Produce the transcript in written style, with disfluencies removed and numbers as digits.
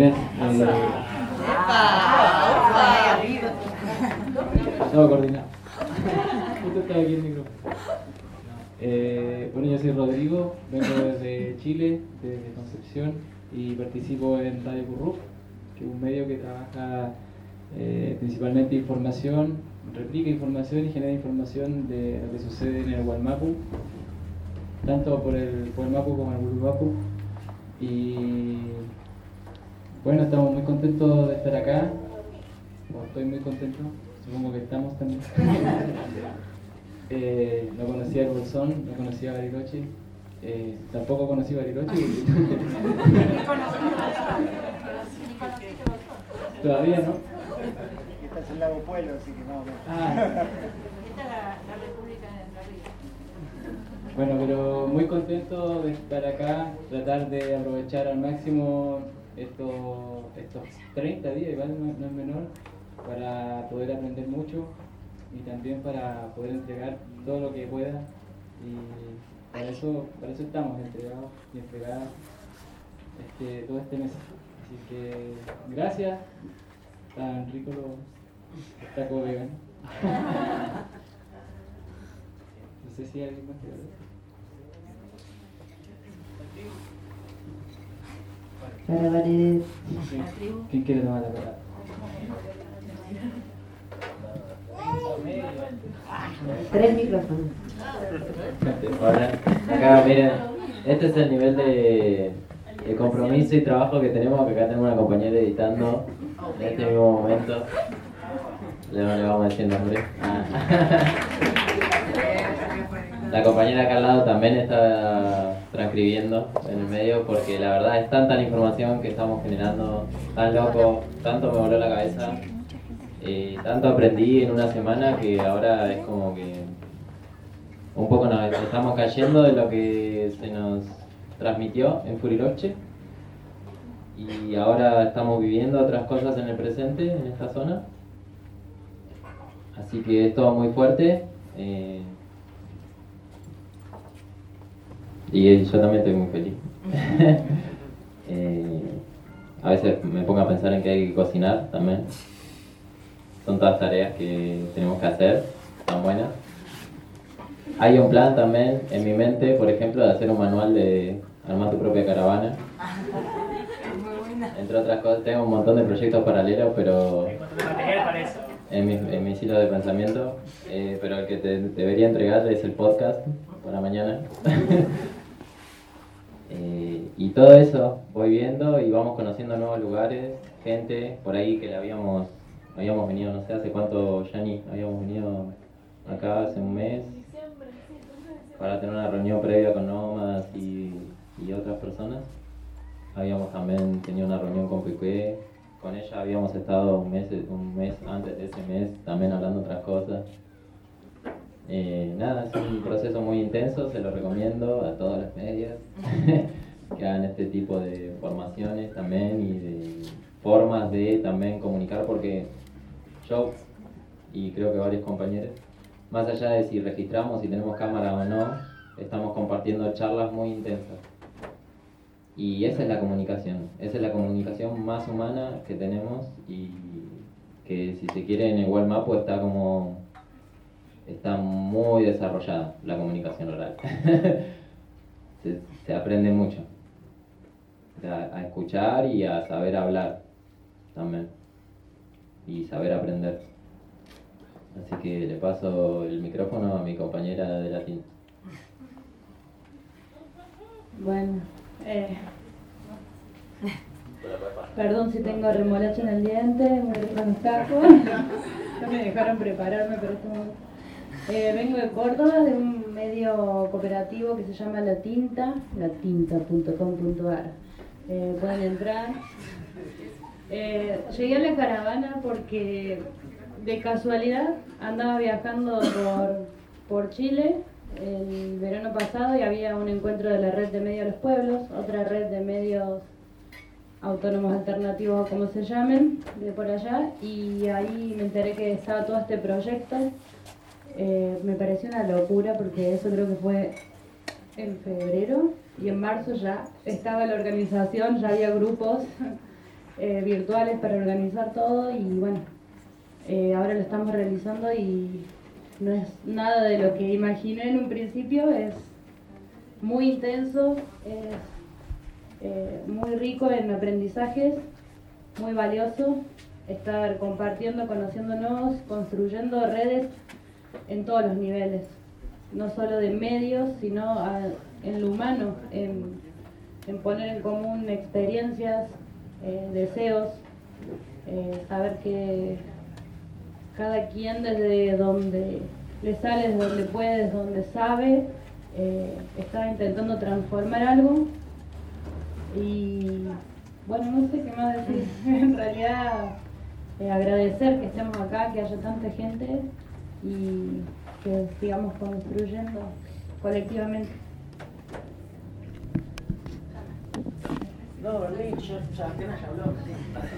Miren, estaba coordinado. Justo estaba aquí el micrófono. Bueno, yo soy Rodrigo, vengo desde Chile, desde Concepción, y participo en Radio Currup, que es un medio que trabaja principalmente información, replica información y genera información de lo que sucede en el Wallmapu, tanto por el Wallmapu como el Gulubapu. Y bueno, estamos muy contentos de estar acá. Bueno, estoy muy contento, supongo que estamos también. No conocía el Bolsón, no conocía a Bariloche, tampoco conocí Bariloche. Todavía no. Esta es el lago Pueblo, así que no. Esta es la República de Entre Ríos. Bueno, pero muy contento de estar acá, tratar de aprovechar al máximo estos 30 días, igual no es menor, para poder aprender mucho y también para poder entregar todo lo que pueda, y para eso estamos entregados y entregadas todo este mes. Así que gracias, tan rico los tacos veganos. No sé si hay alguien más que hablar. Para Valer. ¿Quién quiere tomar la palabra? Tres micrófonos. Hola, acá miren, este es el nivel de compromiso y trabajo que tenemos, que acá tenemos una compañera editando en este mismo momento. Le vamos a decir nombre. La compañera acá al lado también está transcribiendo en el medio, porque la verdad es tanta la información que estamos generando, tan loco, tanto me voló la cabeza, tanto aprendí en una semana que ahora es como que un poco nos estamos cayendo de lo que se nos transmitió en Furiloche, y ahora estamos viviendo otras cosas en el presente, en esta zona. Así que es todo muy fuerte. Y yo también estoy muy feliz. A veces me pongo a pensar en que hay que cocinar también. Son todas tareas que tenemos que hacer, tan buenas. Hay un plan también en mi mente, por ejemplo, de hacer un manual de armar tu propia caravana. Entre otras cosas, tengo un montón de proyectos paralelos, pero en mis hilos de pensamiento. Pero el que te debería entregar es el podcast para mañana. Y todo eso voy viendo y vamos conociendo nuevos lugares, gente por ahí que habíamos venido, no sé hace cuánto, Yanni, habíamos venido acá hace un mes para tener una reunión previa con nómadas y otras personas. Habíamos también tenido una reunión con Piqué, con ella habíamos estado un mes antes de ese mes también hablando otras cosas. Nada, es un proceso muy intenso, se lo recomiendo a todos los medios que hagan este tipo de formaciones también y de formas de también comunicar, porque yo y creo que varios compañeros, más allá de si registramos, si tenemos cámara o no, estamos compartiendo charlas muy intensas. Y esa es la comunicación más humana que tenemos, y que si se quiere en el Wallmapu está muy desarrollada la comunicación oral. se aprende mucho a escuchar y a saber hablar también, y saber aprender. Así que le paso el micrófono a mi compañera de latín. Bueno, perdón si tengo remolacha en el diente, muy rico mis tacos. No me dejaron prepararme, pero vengo de Córdoba, de un medio cooperativo que se llama La Tinta, latinta.com.ar. Pueden entrar. Llegué a la caravana porque de casualidad andaba viajando por Chile el verano pasado, y había un encuentro de la red de medios de los pueblos, otra red de medios autónomos alternativos, o como se llamen, de por allá, y ahí me enteré que estaba todo este proyecto. Me pareció una locura, porque eso creo que fue en febrero, y en marzo ya estaba la organización, ya había grupos virtuales para organizar todo y bueno, ahora lo estamos realizando y no es nada de lo que imaginé en un principio, es muy intenso, es muy rico en aprendizajes, muy valioso estar compartiendo, conociéndonos, construyendo redes en todos los niveles, no solo de medios, sino en lo humano, en poner en común experiencias, deseos, saber que cada quien desde donde le sale, desde donde puede, desde donde sabe, está intentando transformar algo y bueno, no sé qué más decir, en realidad agradecer que estemos acá, que haya tanta gente y que sigamos construyendo colectivamente. No, Rich, ya apenas habló.